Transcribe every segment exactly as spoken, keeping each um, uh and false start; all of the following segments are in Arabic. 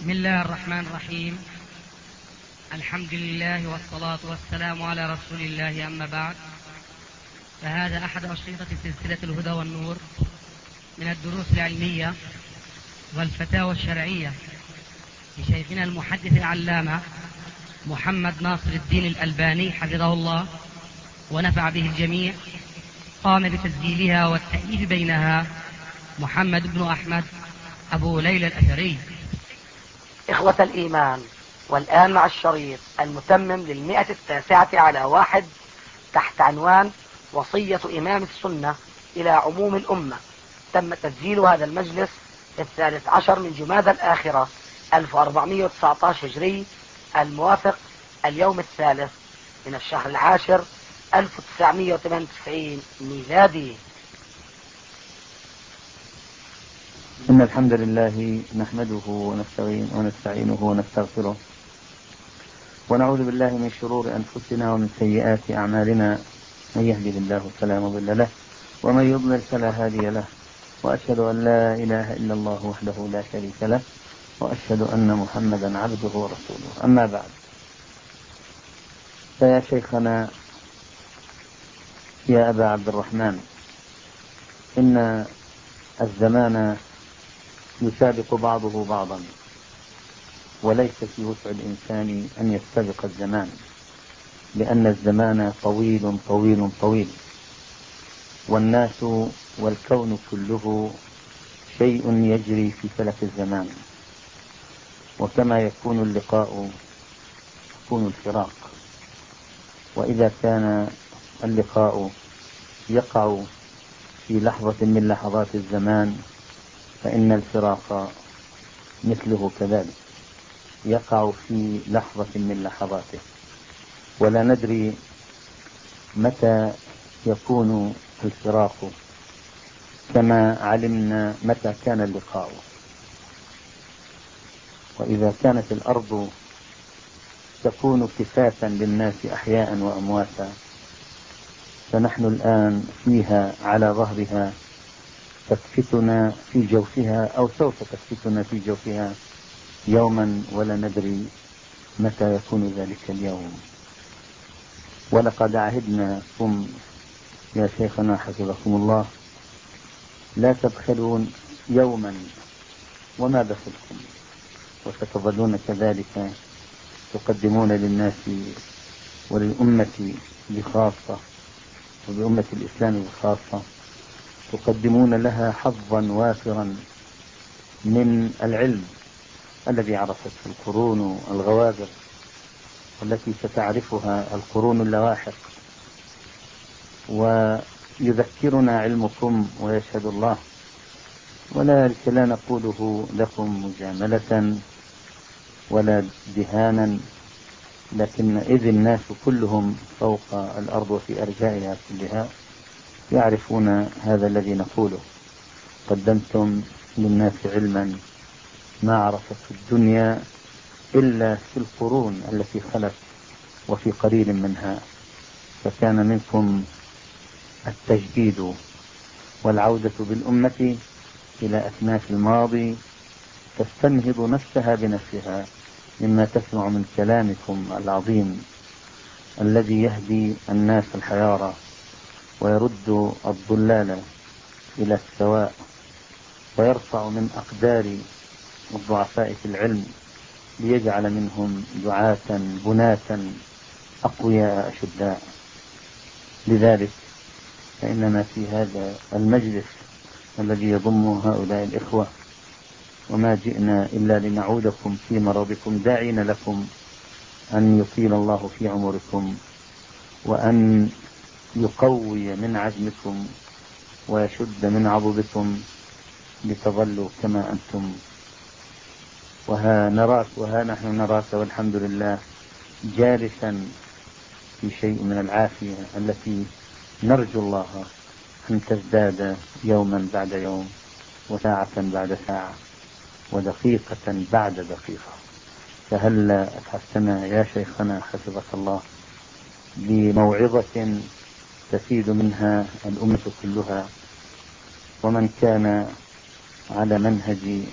بسم الله الرحمن الرحيم. الحمد لله والصلاة والسلام على رسول الله، أما بعد، فهذا أحد أشرطة سلسلة الهدى والنور من الدروس العلمية والفتاوى الشرعية لشيخنا المحدث العلامة محمد ناصر الدين الألباني حفظه الله ونفع به الجميع. قام بتسجيلها والتأليف بينها محمد بن أحمد أبو ليلى الأثري. إخوة الإيمان، والآن مع الشريط المتمم للمئة التاسعة على واحد تحت عنوان وصية إمام السنة إلى عموم الأمة. تم تسجيل هذا المجلس في الثالث عشر من جمادى الآخرة ألف وأربعمائة وتسعة عشر هجري، الموافق اليوم الثالث من الشهر العاشر ألف وتسعمائة وثمانية وتسعين ميلادي. إن الحمد لله نحمده ونستعينه ونستغفره ونعوذ بالله من شرور أنفسنا ومن سيئات أعمالنا، من يهده الله فلا مضل له ومن يضلل فلا هادي له، وأشهد أن لا إله إلا الله وحده لا شريك له، وأشهد أن محمدا عبده ورسوله. أما بعد، فيا شيخنا يا أبا عبد الرحمن، إن الزمان يسابق بعضه بعضا، وليس في وسع الإنسان أن يستبق الزمان، لأن الزمان طويل طويل طويل، والناس والكون كله شيء يجري في فلك الزمان، وكما يكون اللقاء يكون الفراق، وإذا كان اللقاء يقع في لحظة من لحظات الزمان، فإن الفراق مثله كذلك يقع في لحظة من لحظاته، ولا ندري متى يكون الفراق، كما علمنا متى كان اللقاء. وإذا كانت الأرض تكون كفافا للناس أحياء وأمواتا، فنحن الآن فيها على ظهرها، تكفتنا في جوفها أو سوف تكفتنا في جوفها يوما، ولا ندري متى يكون ذلك اليوم. ولقد عهدناكم يا شيخنا حفظكم الله لا تبخلون يوما وما بخلتم، وستظلون كذلك تقدمون للناس وللأمة بخاصة وبأمة الإسلام بخاصة، تقدمون لها حظا وافرا من العلم الذي عرفته القرون الغوابر، والتي ستعرفها القرون اللاواحق. ويذكرنا علمكم ويشهد الله، ولا لا نقوله لكم مجاملة ولا دهانا، لكن إذ الناس كلهم فوق الأرض وفي أرجائها كلها يعرفون هذا الذي نقوله. قدمتم للناس علما ما عرفت الدنيا إلا في القرون التي خلت وفي قليل منها، فكان منكم التجديد والعودة بالأمة إلى أكناف الماضي، تستنهض نفسها بنفسها مما تسمع من كلامكم العظيم الذي يهدي الناس الحيارى ويرد الضلال إلى السواء، ويرفع من أقدار الضعفاء في العلم ليجعل منهم دعاة بناة أقوياء أشداء. لذلك فإننا في هذا المجلس الذي يضم هؤلاء الإخوة، وما جئنا إلا لنعودكم في مرضكم، داعين لكم أن يطيل الله في عمركم، وأن يقوي من عزمكم ويشد من عضدكم لتظلوا كما أنتم. وها نراك وها نحن نراك والحمد لله جالسا في شيء من العافية التي نرجو الله أن تزداد يوما بعد يوم، وساعة بعد ساعة، ودقيقة بعد دقيقة. فهل أتحسنا يا شيخنا حفظك الله بموعظة تفيد منها الأمة كلها، ومن كان على منهج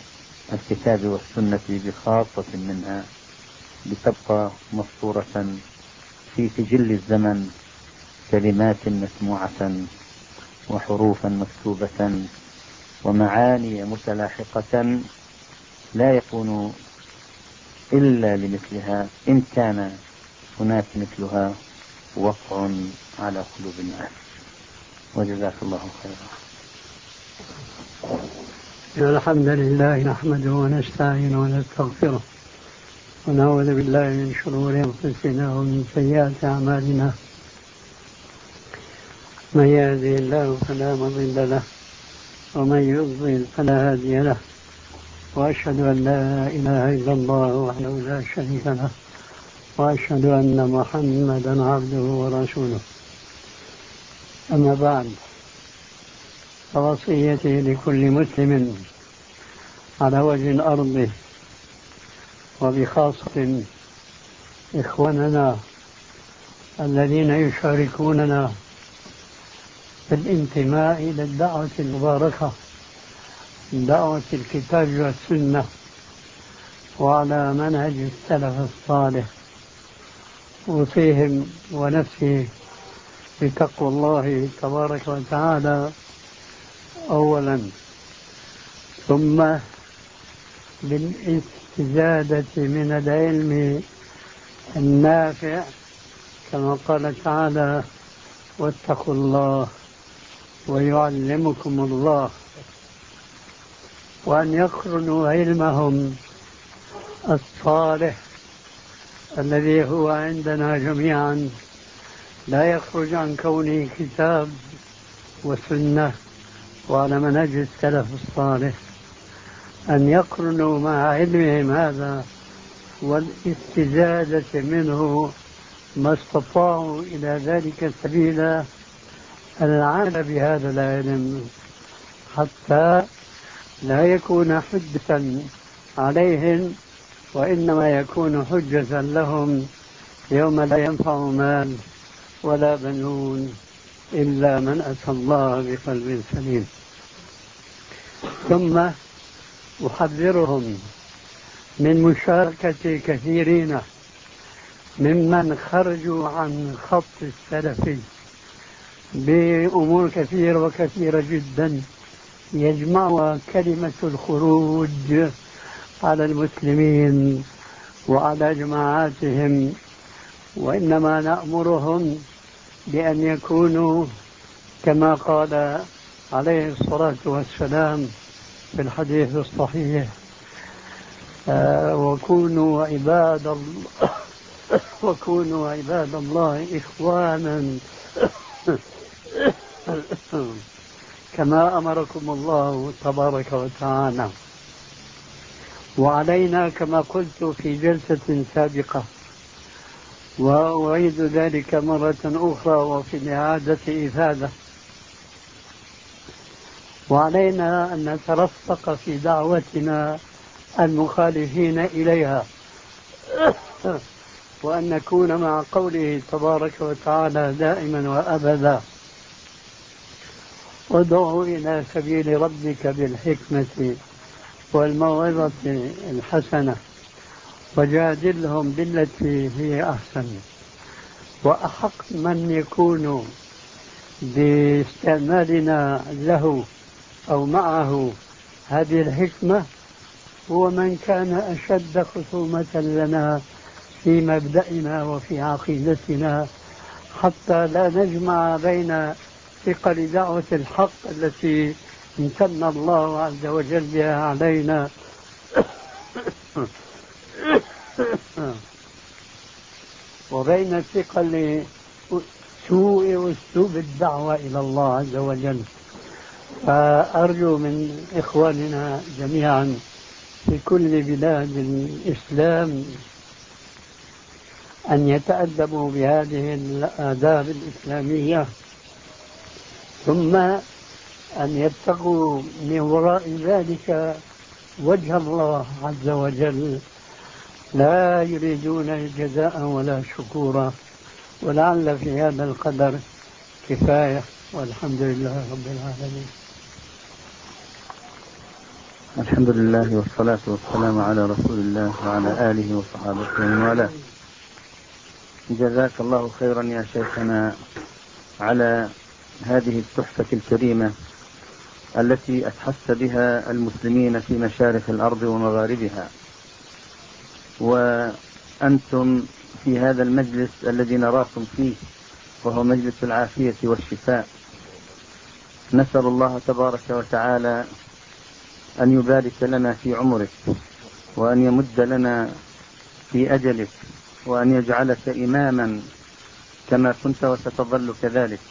الكتاب والسنة بخاصة منها لتبقى مسطورة في سجل الزمن كلمات مسموعة وحروفا مكتوبة ومعاني متلاحقة لا يكون إلا لمثلها إن كان هناك مثلها وقع على قلوب الناس. وجزاك الله خيرا. الحمد لله نحمده ونستعينه ونستغفره ونعوذ بالله من شرور أنفسنا ومن سيئات أعمالنا. من يهده الله فلا مضل له ومن يضلل فلا هادي له، وأشهد أن لا إله إلا الله وحده لا شريك له، وأشهد أن محمدا عبده ورسوله. أما بعد، فوصيتي لكل مسلم على وجه الأرض وبخاصة إخواننا الذين يشاركوننا في الانتماء إلى الدعوة المباركة، دعوة الكتاب والسنة وعلى منهج السلف الصالح، أوصيهم ونفسي بتقوى الله تبارك وتعالى أولا، ثم بالاستزادة من العلم النافع كما قال تعالى: واتقوا الله ويعلمكم الله. وأن يقرنوا علمهم الصالح الذي هو عندنا جميعا لا يخرج عن كونه كتاب وسنة وعلى منهج السلف الصالح، أن يقرنوا مع علمهم هذا والاستزادة منه ما استطاعوا إلى ذلك سبيلا العمل بهذا العلم، حتى لا يكون حجة عليهم، وإنما يكون حجة لهم يوم لا ينفع مال ولا بنون إلا من أتى الله بقلب سليم. ثم أحذرهم من مشاركة كثيرين ممن خرجوا عن خط السلف بأمور كثيرة وكثيرة جدا يجمع كلمة الخروج على المسلمين وعلى جماعاتهم، وإنما نأمرهم بأن يكونوا كما قال عليه الصلاة والسلام في الحديث الصحيح: آه وكونوا عباد الله وكونوا عباد الله إخوانا كما أمركم الله تبارك وتعالى. وعلينا كما قلت في جلسة سابقة، وأعيد ذلك مرة أخرى وفي الإعادة إفادة، وعلينا أن نترفق في دعوتنا المخالفين إليها، وأن نكون مع قوله تبارك وتعالى دائما وأبدا: ادعوا إلى سبيل ربك بالحكمة والموعظة الحسنة وجادلهم بالتي هي أحسن. وأحق من يكون باستعمالنا له أو معه هذه الحكمة هو من كان أشد خصومة لنا في مبدأنا وفي عقيدتنا، حتى لا نجمع بين ثقل دعوة الحق التي امتن الله عز وجل بها علينا وبين ثقل سوء أسلوب الدعوة إلى الله عز وجل. فأرجو من إخواننا جميعا في كل بلاد الإسلام أن يتأدبوا بهذه الآداب الإسلامية، ثم أن يبتغوا من وراء ذلك وجه الله عز وجل، لا يريدون الجزاء ولا شكورا. ولعل في هذا القدر كفاية، والحمد لله رب العالمين. الحمد لله والصلاة والسلام على رسول الله وعلى آله وصحابته ومن والاه. جزاك الله خيرا يا شيخنا على هذه التحفة الكريمة التي أتحس بها المسلمين في مشارق الأرض ومغاربها، وأنتم في هذا المجلس الذي نراكم فيه وهو مجلس العافية والشفاء. نسأل الله تبارك وتعالى أن يبارك لنا في عمرك، وأن يمد لنا في أجلك، وأن يجعلك إماما كما كنت وستظل كذلك.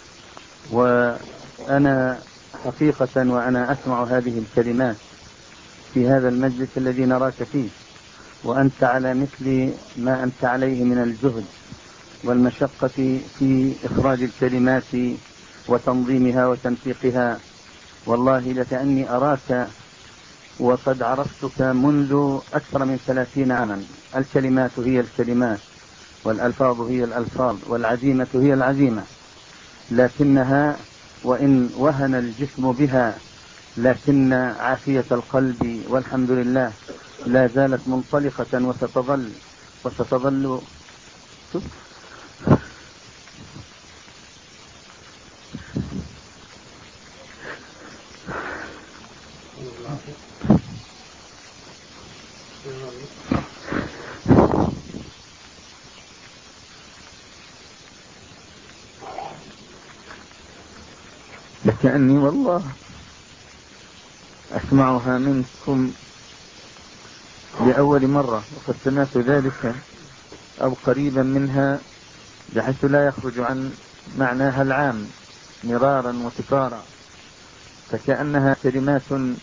وأنا حقيقة وأنا أسمع هذه الكلمات في هذا المجلس الذي نراك فيه، وأنت على مثل ما أنت عليه من الجهد والمشقة في إخراج الكلمات وتنظيمها وتنسيقها، والله لكأني أراك وقد عرفتك منذ أكثر من ثلاثين عاما. الكلمات هي الكلمات، والألفاظ هي الألفاظ، والعزيمة هي العزيمة، لكنها وإن وهن الجسم بها لكن عافية القلب والحمد لله لا زالت منطلقة وستظل وستظل لكأني والله أسمعها منكم لأول مرة، وقد سمعت ذلك أو قريبا منها بحيث لا يخرج عن معناها العام مرارا وتكرارا، فكأنها كلمات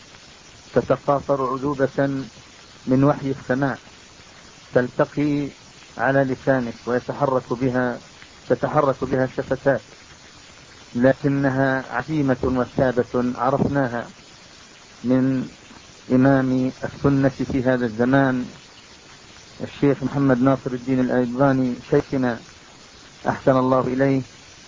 تتقاطر عذوبة من وحي السماء تلتقي على لسانك ويتحرك بها تتحرك بها الشفتات، لكنها عزيمة وثابة عرفناها من إمام السنة في هذا الزمان الشيخ محمد ناصر الدين الألباني شيخنا أحسن الله إليه،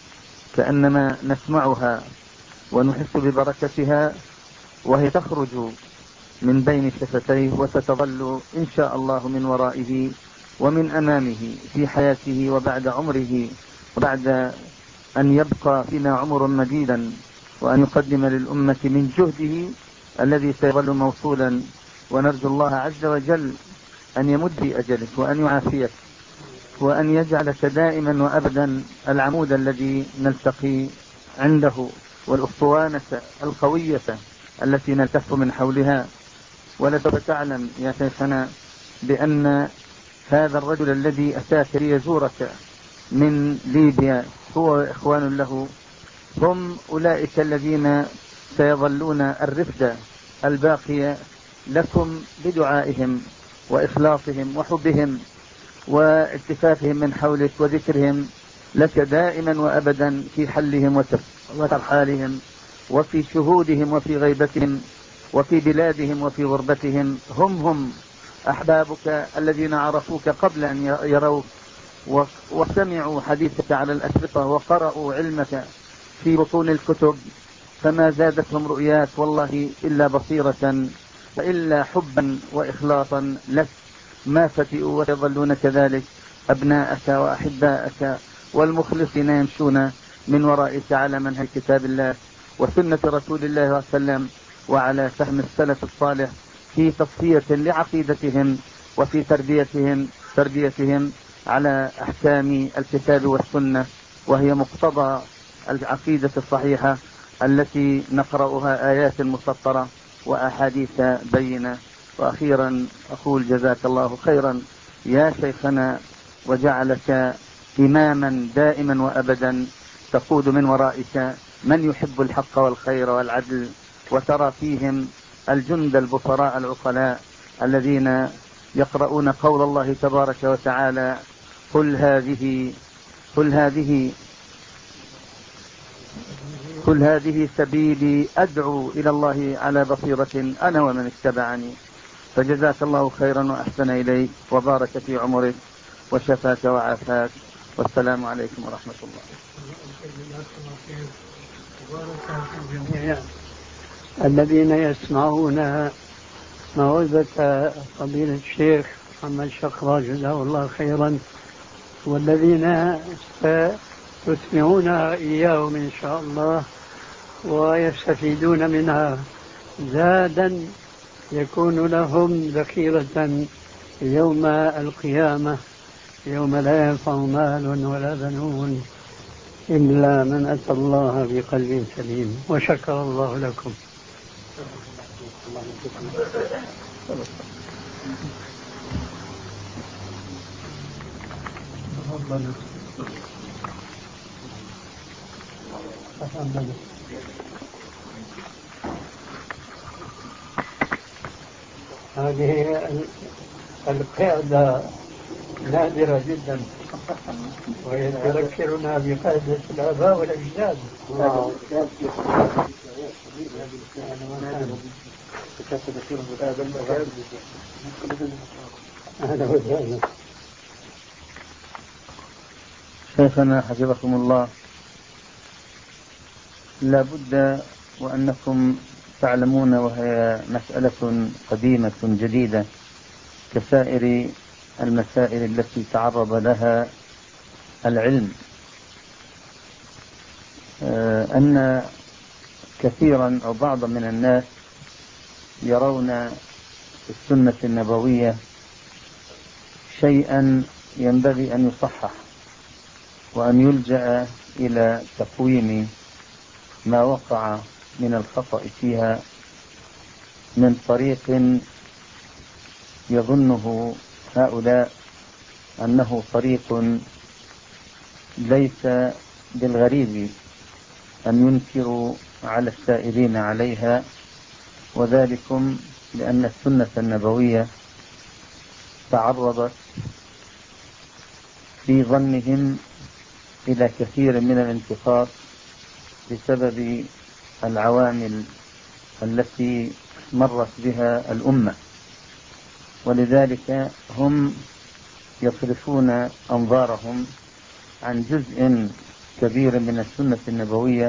كأنما نسمعها ونحس ببركتها وهي تخرج من بين شفتيه وستظل إن شاء الله من ورائه ومن أمامه في حياته وبعد عمره، وبعد أن يبقى فينا عمر مديدا، وأن يقدم للأمة من جهده الذي سيظل موصولا. ونرجو الله عز وجل أن يمد في أجلك وأن يعافيك وأن يجعلك دائما وأبدا العمود الذي نلتقي عنده والأسطوانة القوية التي نلتف من حولها. ولسوف تعلم يا شيخنا بأن هذا الرجل الذي أتاك ليزورك من ليبيا هو وإخوان له هم أولئك الذين سيظلون الرفدة الباقية لكم بدعائهم وإخلاصهم وحبهم والتفافهم من حولك وذكرهم لك دائما وأبدا في حلهم وترحالهم وفي شهودهم وفي غيبتهم وفي بلادهم وفي غربتهم. هم هم أحبابك الذين عرفوك قبل أن يروك وسمعوا حديثك على الأشرطة وقرأوا علمك في بطون الكتب، فما زادتهم رؤيات والله إلا بصيرة وإلا حبا وإخلاصا لك، ما فتئوا ويظلون كذلك أبناءك وأحباءك والمخلصين يمشون من ورائك على منهج كتاب الله وسنة رسول الله صلى الله عليه وسلم وعلى فهم السلف الصالح في تصفية لعقيدتهم وفي تربيتهم تربيتهم على أحكام الكتاب والسنة، وهي مقتضى العقيدة الصحيحة التي نقرأها آيات مسطرة وأحاديث بينة. وأخيرا أقول جزاك الله خيرا يا شيخنا، وجعلك إماما دائما وأبدا تقود من ورائك من يحب الحق والخير والعدل، وترى فيهم الجند البصراء العقلاء الذين يقرؤون قول الله تبارك وتعالى قل هذه قل هذه قل هذه سبيلي أدعو إلى الله على بصيرة أنا ومن اتبعني. فجزاك الله خيرا وأحسن إليك وبارك في عمرك وشفاك وعافاك، والسلام عليكم ورحمة الله. الذين يسمعون موعظة فضيلة الشيخ محمد شقرة جزاه الله خيرا، والذين ستسمعون إياهم إن شاء الله ويستفيدون منها زادا يكون لهم ذخيرة يوم القيامة، يوم لا ينفع مال ولا بنون إلا من أتى الله بقلب سليم. وشكر الله لكم. هذه القاعدة نادرة جدا وهي تذكرنا بقاعدة الآباء والأجداد. شيخنا حفظكم الله، لا بد وأنكم تعلمون، وهي مسألة قديمة جديدة كسائر المسائل التي تعرض لها العلم، أن كثيرا أو بعضا من الناس يرون في السنة النبوية شيئا ينبغي أن يصحح وأن يلجأ إلى تقويم ما وقع من الخطأ فيها من طريق يظنه هؤلاء أنه طريق ليس بالغريب أن ينكروا على السائرين عليها، وذلكم لأن السنة النبوية تعرضت في ظنهم إلى كثير من الانتقاد بسبب العوامل التي مرت بها الأمة، ولذلك هم يصرفون أنظارهم عن جزء كبير من السنة النبوية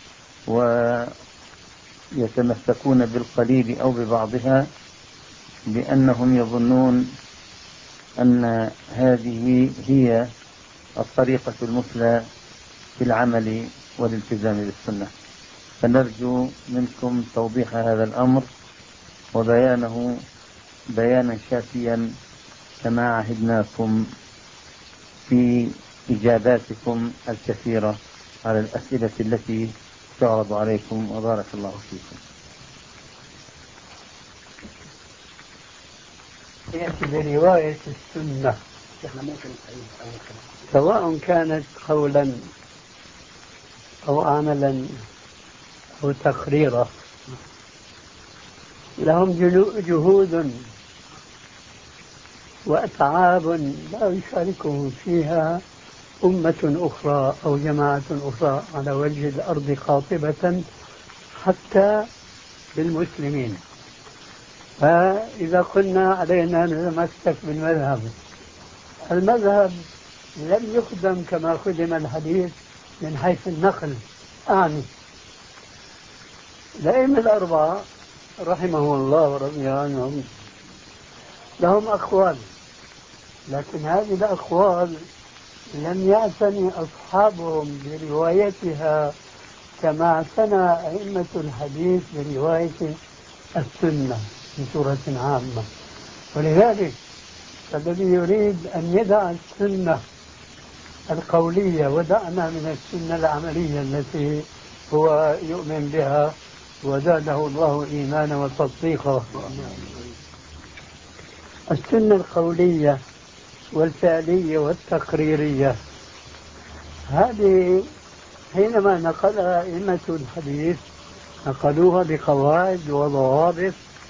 ويتمسكون بالقليل أو ببعضها، بأنهم يظنون أن هذه هي الطريقة المثلى في العمل والالتزام بالسنة. فنرجو منكم توضيح هذا الأمر وبيانه بيانا شافيا كما عهدناكم في إجاباتكم الكثيرة على الأسئلة التي تعرض عليكم، وبارك الله فيكم. يأتي برواية السنة سواء كانت قولا أو عملا أو تقريرا، لهم جهود وأتعاب لا يشاركهم فيها أمة أخرى أو جماعة أخرى على وجه الأرض قاطبة حتى بالمسلمين. فإذا قلنا علينا نتمسك بالمذهب، المذهب لم يخدم كما خدم الحديث من حيث النقل. أعني الأئمة الأربعة رحمهم الله ورضي عنهم لهم أقوال، لكن هذه الأقوال لم يعتني أصحابهم بروايتها كما اعتنى أئمة الحديث برواية السنة بصورة عامة. ولذلك الذي يريد أن يدع السنة القولية ودعنا من السنة العملية التي هو يؤمن بها وزاده الله إيمانا وتصديقا، السنة القولية والفعلية والتقريرية، هذه حينما نقلها أئمة الحديث نقلوها بقواعد وضوابط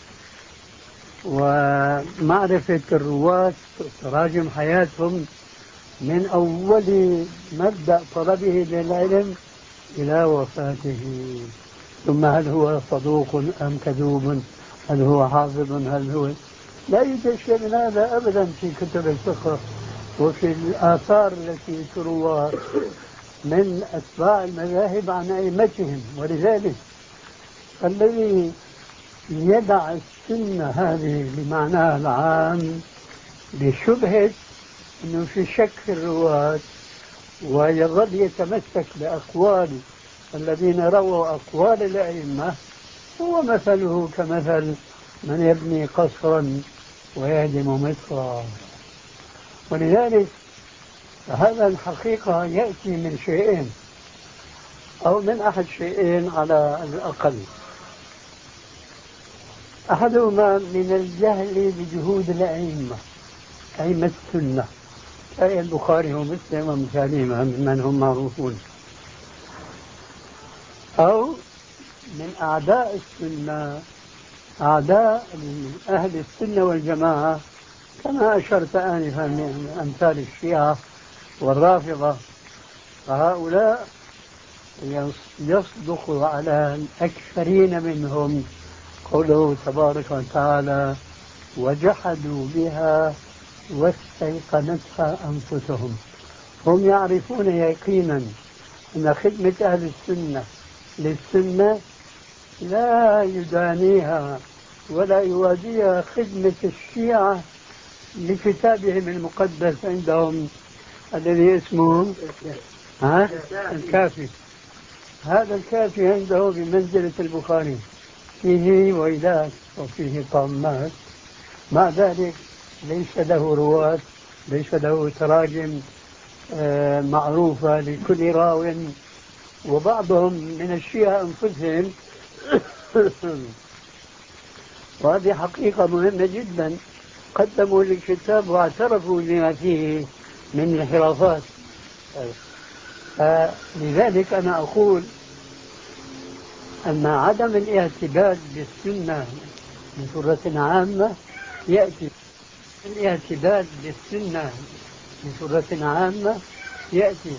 ومعرفة الرواة تراجم حياتهم من أول مبدأ طلبه للعلم إلى وفاته، ثم هل هو صدوق أم كذوب، هل هو حافظ، هل هو لا يوجد شيء من هذا أبدا في كتب الفقه وفي الآثار التي تروى من أتباع المذاهب عن أئمتهم. ولذلك الذي يدع السنة هذه بمعناها العام بشبهة أنه في شك في الرواة ويظل يتمسك بأقوال الذين رووا أقوال الأئمة، هو مثله كمثل من يبني قصرا ويهدم مصرا. ولذلك هذا الحقيقة يأتي من شيئين أو من أحد شيئين على الأقل. أحدهما من الجهل بجهود الأئمة، أئمة السنة أي البخاري ومسلم ومثالهما ممن هم معروفون، أو من أعداء السنة، أعداء أهل السنة والجماعة كما أشرت آنفا من أمثال الشيعة والرافضة. فهؤلاء يصدق على الأكثرين منهم قوله تبارك وتعالى وجحدوا بها واستيقنتها أنفسهم. هم يعرفون يقينا أن خدمة أهل السنة للسنة لا يدانيها ولا يوازيها خدمة الشيعة لكتابهم المقدس عندهم الذي اسمه ها؟ الكافي. هذا الكافي عنده بمنزلة البخاري، فيه ويلات وفيه طامات، مع ذلك ليس له رواة، ليس له تراجم آه معروفة لكل راو. وبعضهم من الشيعة أنفسهم وهذه حقيقة مهمة جدا قدموا للكتاب واعترفوا بما فيه من انحرافات. لذلك أنا أقول أن عدم الاعتداد بالسنة بصورة عامة يأتي الاعتداد بالسنة بصورة عامة يأتي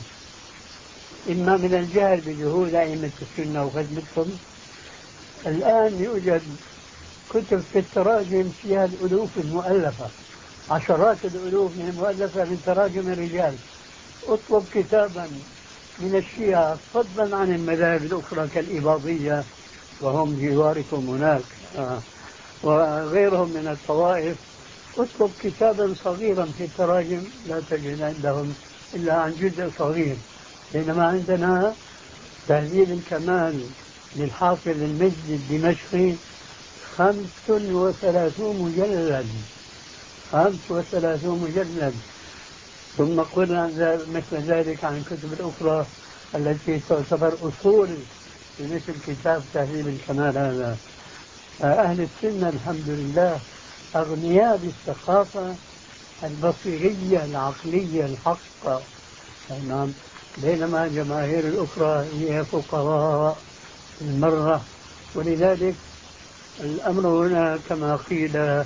إما من الجهل بجهود أئمة السنة وخدمتهم. الآن يوجد كتب في التراجم فيها الألوف المؤلفة، عشرات الألوف من المؤلفة من تراجم الرجال. اطلب كتابا من الشيعة فضلا عن المذاهب الأخرى كالإباضية وهم جواركم هناك آه. وغيرهم من الطوائف، اطلب كتابا صغيرا في التراجم لا تجد عندهم إلا عن جزء صغير، بينما عندنا تهذيب الكمال للحافظ المجد الدمشقي خمس وثلاثون مجلد خمس وثلاثون مجلد. ثم قلنا مثل ذلك عن الكتب الأخرى التي تعتبر أصول مثل كتاب تهذيب الكمال هذا. أهل السنة الحمد لله أغنياء بالثقافة البصيرية العقلية الحقة، تمام، بينما جماهير الأخرى هي فقراء المرة. ولذلك الأمر هنا كما قيل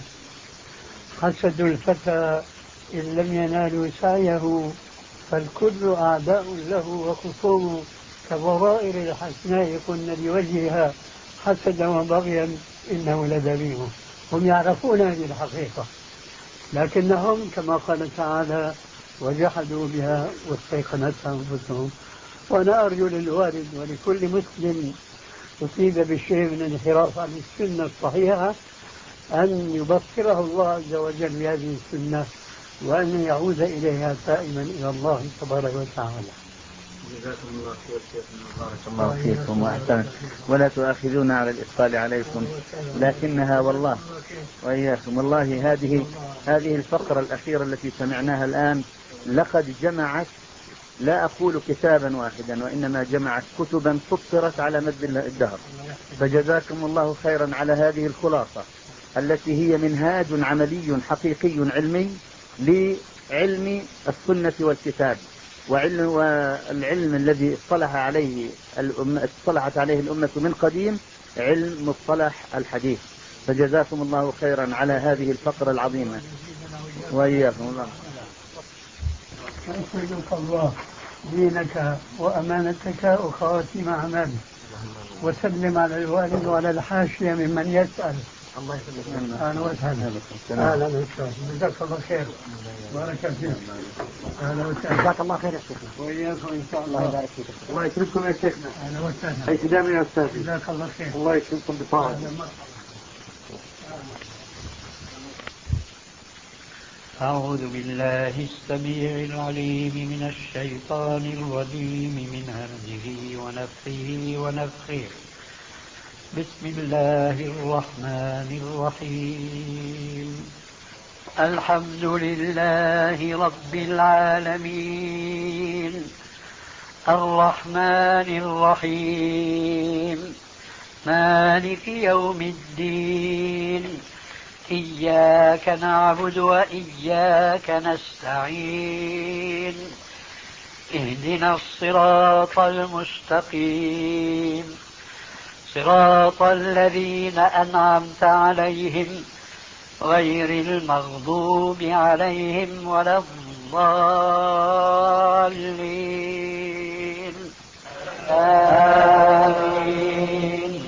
حسد الفتى إن لم ينالوا سعيه فالكل أعداء له وخصوم كضرائر الحسناء قلنا لوجهها حسدا وبغيا إنه لذميم. هم يعرفون هذه الحقيقة لكنهم كما قال تعالى وجحدوا بها واستيقنتها أنفسهم. وأنا أرجو للوالد ولكل مسلم أصيب بشيء من الانحراف عن السنة الصحيحة أن يبصره الله عز وجل بهذه السنة وأن يعود إليها تائما إلى الله تبارك وتعالى. جزاكم الله خير شيخنا، بارك الله فيكم وأحسن، ولا تؤاخذونا على الإثقال عليكم، لكنها والله وإياكم والله هذه هذه الفقرة الأخيرة التي سمعناها الآن لقد جمعت، لا أقول كتابا واحدا وإنما جمعت كتبا سطرت على مد الدهر. فجزاكم الله خيرا على هذه الخلاصة التي هي منهاج عملي حقيقي علمي لعلم السنة والكتاب، وعلم والعلم الذي اصطلح عليه الأمة اصطلحت عليه الأمة من قديم علم مصطلح الحديث. فجزاكم الله خيرا على هذه الفقرة العظيمة وإياكم الله. أسألك الله دينك وأمانتك وخواتيم أعمالك، وسلم على الوالد وعلى الحاشية ممن يسأل. الله يسلمك. أهلا وسهلا. أهلا وسهلا. جزاك الله خير. بارك فيك. أهلا وسهلا. جزاك الله خير يا شيخنا. وإياكم إن شاء الله. الله يبارك فيك. الله يكرمكم يا شيخنا. أهلا وسهلا. حيث دائما يا أستاذ. جزاك الله خير. الله يكرمكم بطاعته. أعوذ بالله السميع العليم من الشيطان الرجيم من همزه ونفخه ونفخه. بسم الله الرحمن الرحيم. الحمد لله رب العالمين الرحمن الرحيم مالك يوم الدين إياك نعبد وإياك نستعين اهدنا الصراط المستقيم صراط الذين أنعمت عليهم غير المغضوب عليهم ولا الضالين آمين.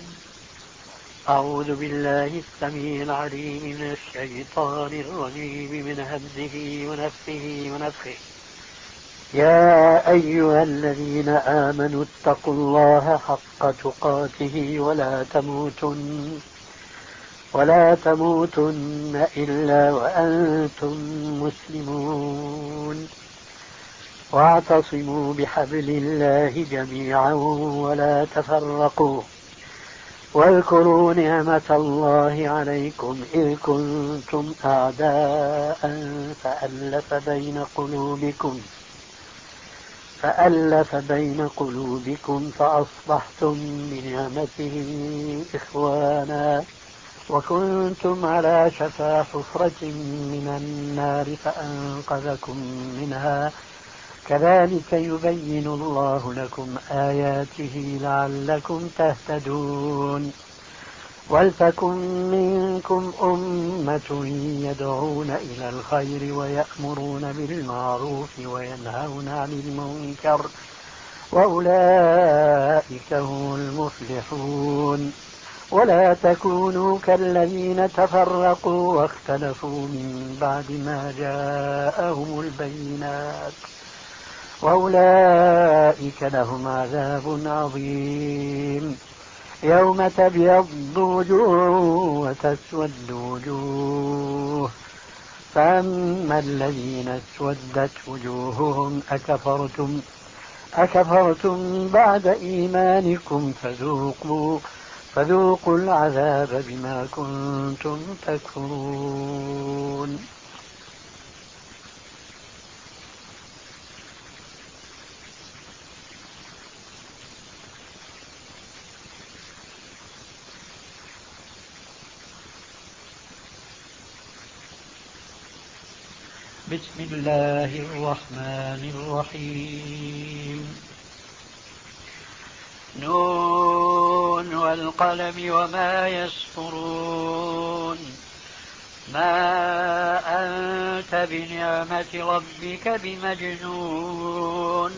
أعوذ بالله السميع العليم من الشيطان الرجيم من همزه ونفخه ونفخه. يا أيها الذين آمنوا اتقوا الله حق تقاته ولا تموتن ولا تموتن إلا وأنتم مسلمون واعتصموا بحبل الله جميعا ولا تفرقوا واذكروا نعمة الله عليكم إذ كنتم أعداء فألف بين قلوبكم فألف بين قلوبكم فأصبحتم بنعمته إخوانا وكنتم على شفا حفرة من النار فأنقذكم منها كذلك يبين الله لكم آياته لعلكم تهتدون. ولتكن منكم أمة يدعون إلى الخير ويأمرون بالمعروف وينهون عن المنكر وأولئك هم المفلحون. ولا تكونوا كالذين تفرقوا واختلفوا من بعد ما جاءهم البينات وأولئك لهم عذاب عظيم. يوم تبيض وجوه وتسود وجوه فأما الذين اسودت وجوههم أكفرتم أكفرتم بعد إيمانكم فذوقوا فذوقوا العذاب بما كنتم تكفرون. بسم الله الرحمن الرحيم. نون والقلم وما يسطرون. ما أنت بنعمة ربك بمجنون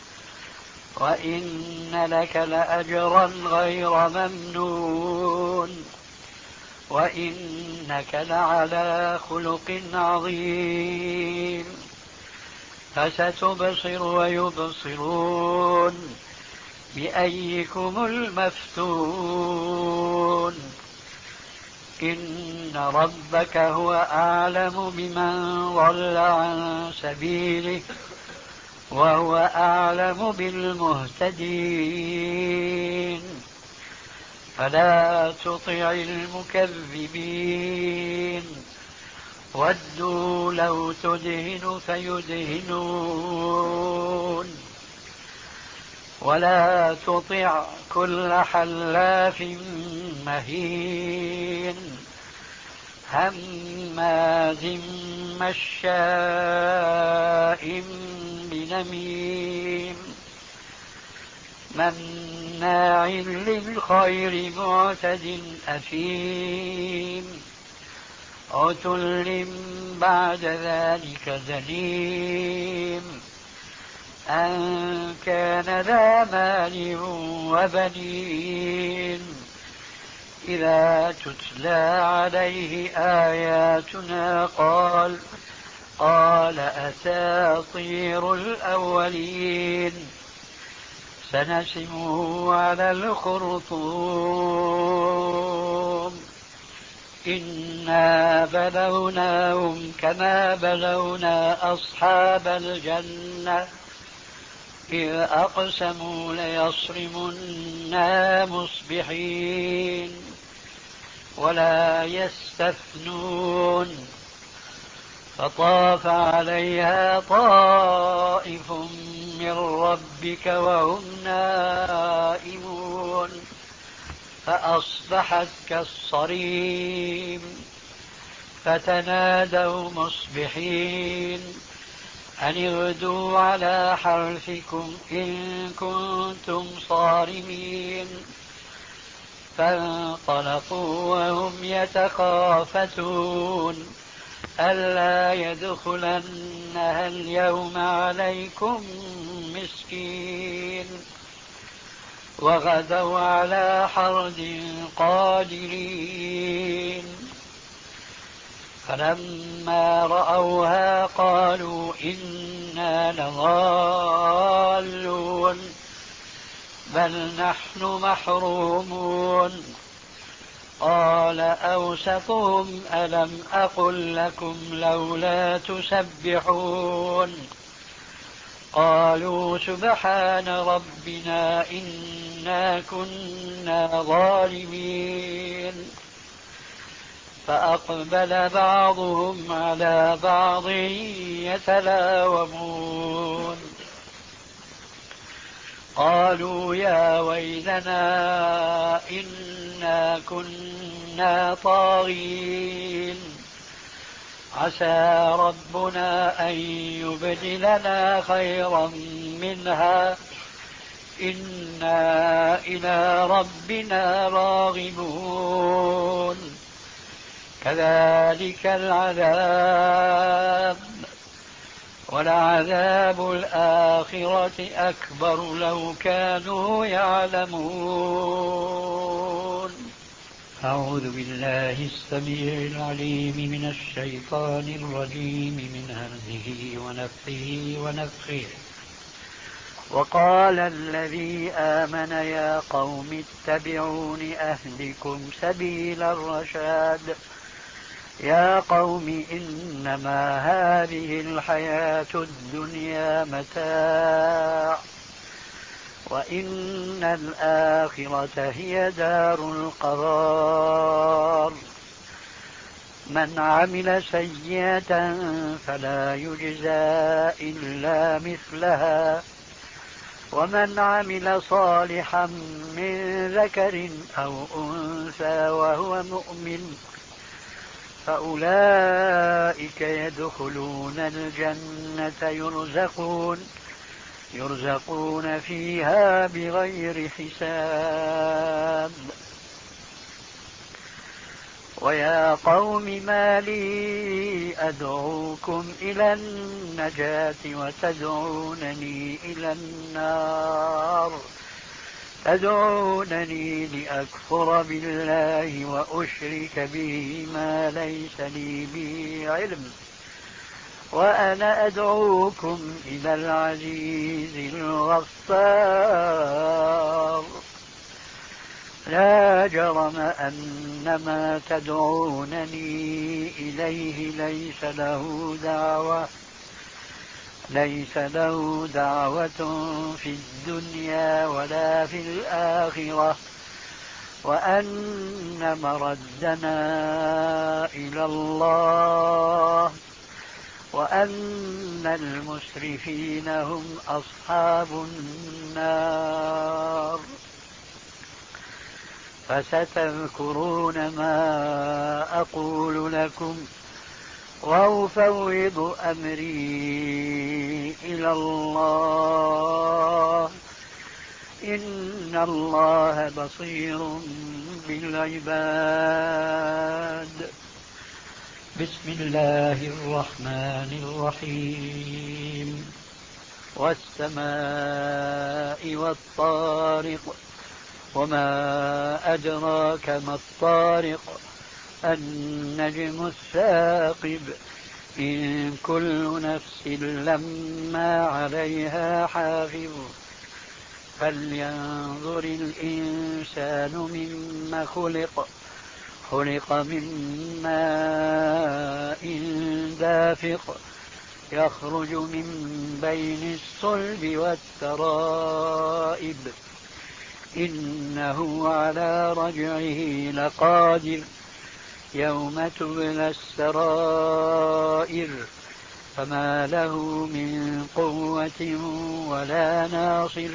وإن لك لأجرا غير ممنون وإنك لعلى خلق عظيم. فستبصر ويبصرون بأيكم المفتون. إن ربك هو أعلم بمن ضل عن سبيله وهو أعلم بالمهتدين. فلا تطع المكذبين ودوا لو تدهن فيدهنون ولا تطع كل حلاف مهين هماز مشاء بنميم مناع للخير معتد أثيم عتل بعد ذلك زنيم أن كان ذا مال وبنين إذا تتلى عليه آياتنا قال قال أساطير الأولين سنسمه على الخرطوم إنا بلوناهم كما بلونا أصحاب الجنة إذ أقسموا ليصرمنها مصبحين ولا يستثنون فطاف عليها طائف من ربك وهم نائمون فأصبحت كالصريم فتنادوا مصبحين أن اغدوا على حرثكم إن كنتم صارمين فانطلقوا وهم يتخافتون ألا يدخلنها اليوم عليكم مسكين وغدوا على حرد قادرين فلما رأوها قالوا إنا لضالون بل نحن محرومون قال أوسطهم ألم أقل لكم لولا تسبحون قالوا سبحان ربنا إنا كنا ظالمين فأقبل بعضهم على بعض يتلاومون قالوا يا ويلنا إنا كنا طاغين عسى ربنا أن يبدلنا خيرا منها إنا إلى ربنا راغبون كذلك العذاب ولعذاب الآخرة أكبر لو كانوا يعلمون. أعوذ بالله السميع العليم من الشيطان الرجيم من همزه ونفخه ونفخه. وقال الذي آمن يا قوم اتبعون أهدكم سبيل الرشاد يا قوم إنما هذه الحياة الدنيا متاع وإن الآخرة هي دار القرار من عمل سيئة فلا يجزى إلا مثلها ومن عمل صالحا من ذكر أو أنثى وهو مؤمن فأولئك يدخلون الجنة يرزقون يرزقون فيها بغير حساب. ويا قوم ما لي أدعوكم إلى النجاة وتدعونني إلى النار تدعونني لأكفر بالله وأشرك به ما ليس لي به علم وأنا أدعوكم إلى العزيز الغفار لا جرم أن ما تدعونني إليه ليس له دعوة ليس له دعوة في الدنيا ولا في الآخرة وأن مردنا إلى الله وأن المسرفين هم أصحاب النار. فستذكرون ما أقول لكم وأفوض أمري إلى الله إن الله بصير بالعباد. بسم الله الرحمن الرحيم. والسماء والطارق وما أدراك ما الطارق النجم الثاقب إن كل نفس لما عليها حافظ فلينظر الإنسان مما خلق خلق من ماء دافق يخرج من بين الصلب والترائب إنه على رجعه لقادر يوم تبلى السرائر فما له من قوة ولا ناصر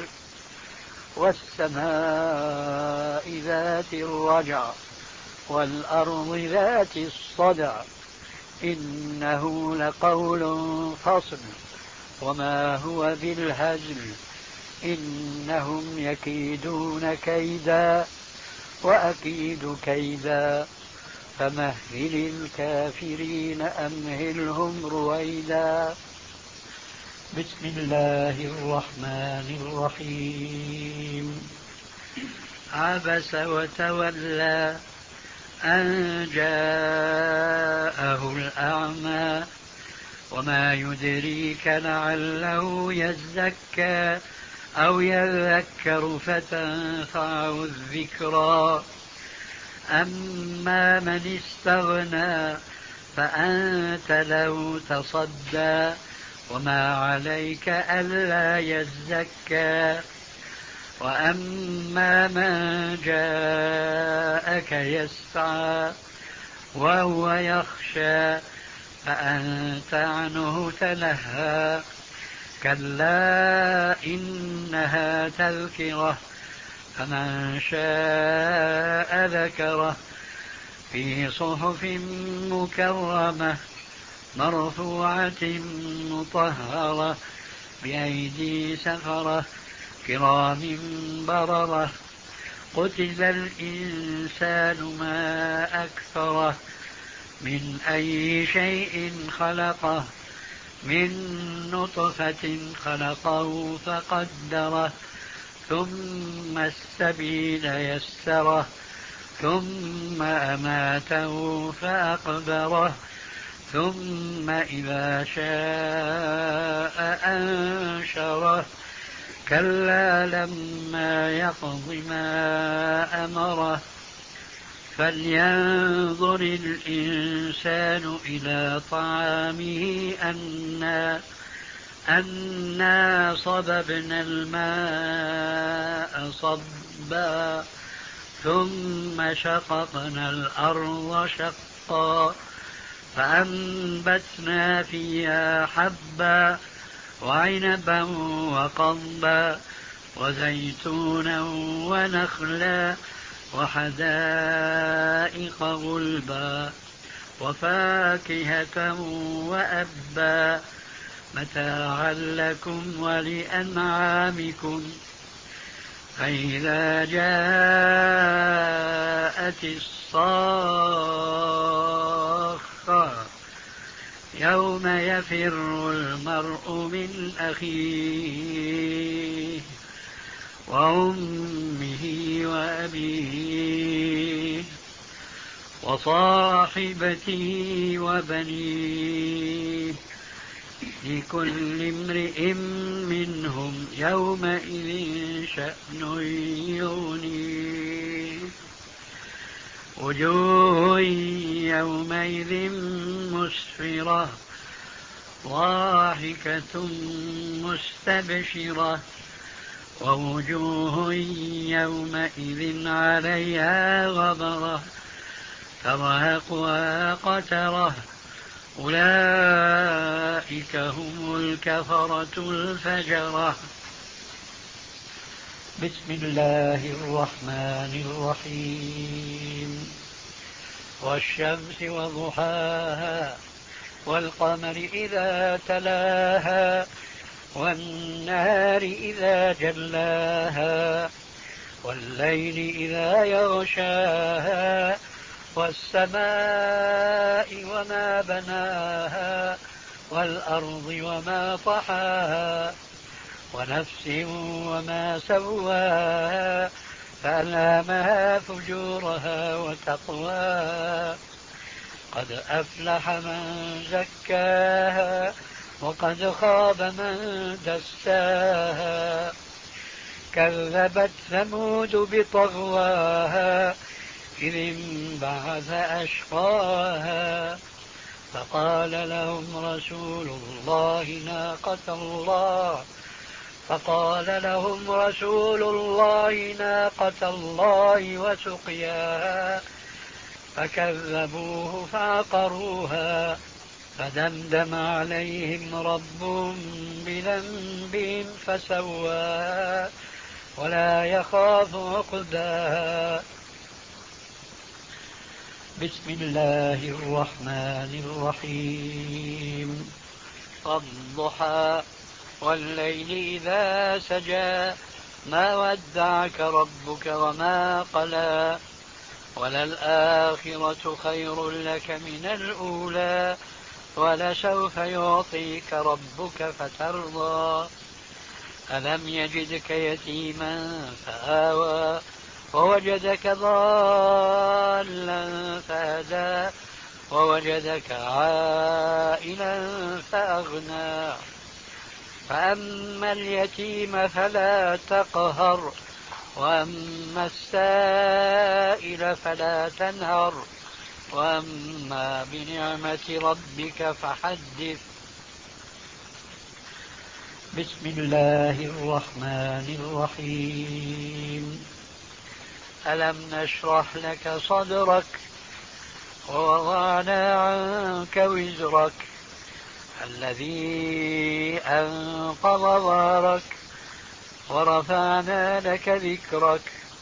والسماء ذات الرجع والأرض ذات الصدع إنه لقول فصل وما هو بالهزل إنهم يكيدون كيدا وأكيد كيدا فمهل الكافرين أمهلهم رويدا. بسم الله الرحمن الرحيم. عبس وتولى أن جاءه الأعمى وما يدريك لعله يزكى أو يذكر فتنفعه الذكرى أما من استغنى فأنت له تصدى وما عليك ألا يزكى وأما من جاءك يسعى وهو يخشى فأنت عنه تلهى كلا إنها تذكرة فمن شاء ذكره في صحف مكرمة مرفوعة مطهرة بأيدي سفرة كرام بررة قتل الإنسان ما أكثره من أي شيء خلقه من نطفة خلقه فقدره ثم السبيل يسره ثم أماته فأقبره ثم إذا شاء أنشره كلا لما يقض ما أمره فلينظر الإنسان إلى طعامه أنا أنا صببنا الماء صبا ثم شققنا الأرض شقا فأنبتنا فيها حبا وعنبا وقضبا وزيتونا ونخلا وحدائق غلبا وفاكهة وأبا متاعا لكم ولأنعامكم فإذا جاءت الصاخة يوم يفر المرء من أخيه وأمه وأبيه وصاحبته وبنيه لكل امرئ منهم يومئذ شأن يغنيه وجوه يومئذ مسفرة ضاحكة مستبشرة ووجوه يومئذ عليها غبرة ترهقها قترة أولئك هم الكفرة الفجرة. بسم الله الرحمن الرحيم. والشمس وضحاها والقمر إذا تلاها والنهار إذا جلاها والليل إذا يغشاها والسماء وما بناها والأرض وما طحاها ونفس وما سواها فألهمها فجورها وتقواها قد أفلح من زكاها وقد خاب من دساها كذبت ثمود بطغواها إذ انبعث أشقاها فقال لهم رسول الله ناقة الله فقال لهم رسول الله ناقة الله وسقياها فكذبوه فعقروها فدمدم عليهم ربهم بذنبهم فسواها ولا يخاف عقباها. بسم الله الرحمن الرحيم. والضحى والليل إذا سجى ما ودعك ربك وما قلى وللآخرة خير لك من الأولى ولسوف يعطيك ربك فترضى. ألم يجدك يتيما فآوى ووجدك ضالا فهدى ووجدك عائلا فأغنى. فأما اليتيم فلا تقهر وأما السائل فلا تنهر وأما بنعمة ربك فحدث. بسم الله الرحمن الرحيم. ألم نشرح لك صدرك ووضعنا عنك وزرك الذي أنقض ظهرك ورفعنا لك ذكرك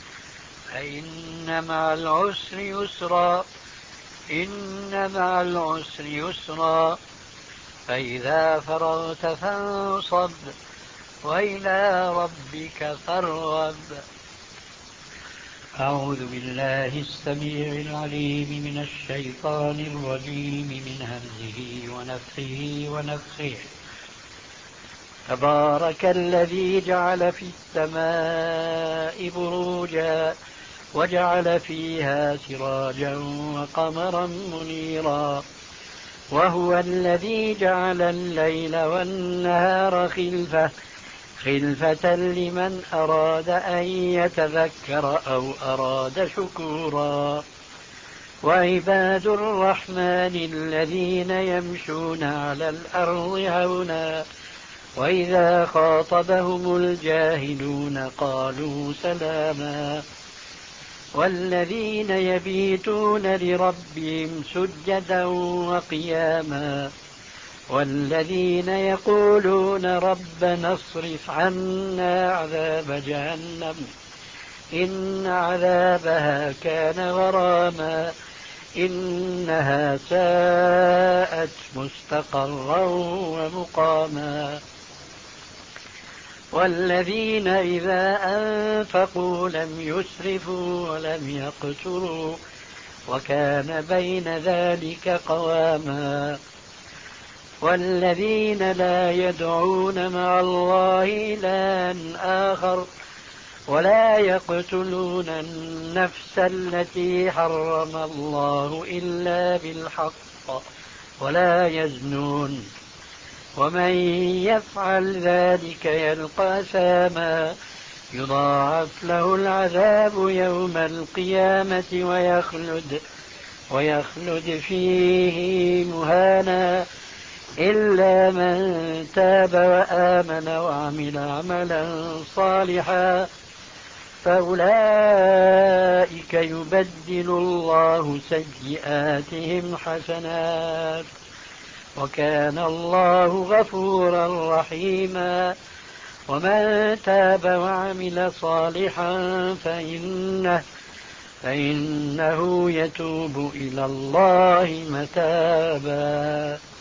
فإن مع العسر يسرا إن مع العسر يسرا فإذا فرغت فانصب وإلى ربك فارغب. أعوذ بالله السميع العليم من الشيطان الرجيم من همزه ونفخه ونفخه. تبارك الذي جعل في السماء بروجا وجعل فيها سراجا وقمرا منيرا وهو الذي جعل الليل والنهار خلفة خلفة لمن أراد أن يتذكر أو أراد شكورا. وعباد الرحمن الذين يمشون على الأرض هونا وإذا خاطبهم الجاهلون قالوا سلاما. والذين يبيتون لربهم سجدا وقياما والذين يقولون ربنا اصرف عنا عذاب جهنم إن عذابها كان غراما إنها ساءت مستقرا ومقاما. والذين إذا أنفقوا لم يسرفوا ولم يقتروا وكان بين ذلك قواما. والذين لا يدعون مع الله إلها آخر ولا يقتلون النفس التي حرم الله إلا بالحق ولا يزنون ومن يفعل ذلك يلقى أثاما يضاعف له العذاب يوم القيامة ويخلد ويخلد فيه مهانا إلا من تاب وآمن وعمل عملا صالحا فأولئك يبدل الله سيئاتهم حسنات وكان الله غفورا رحيما. ومن تاب وعمل صالحا فإنه, فإنه يتوب إلى الله متابا.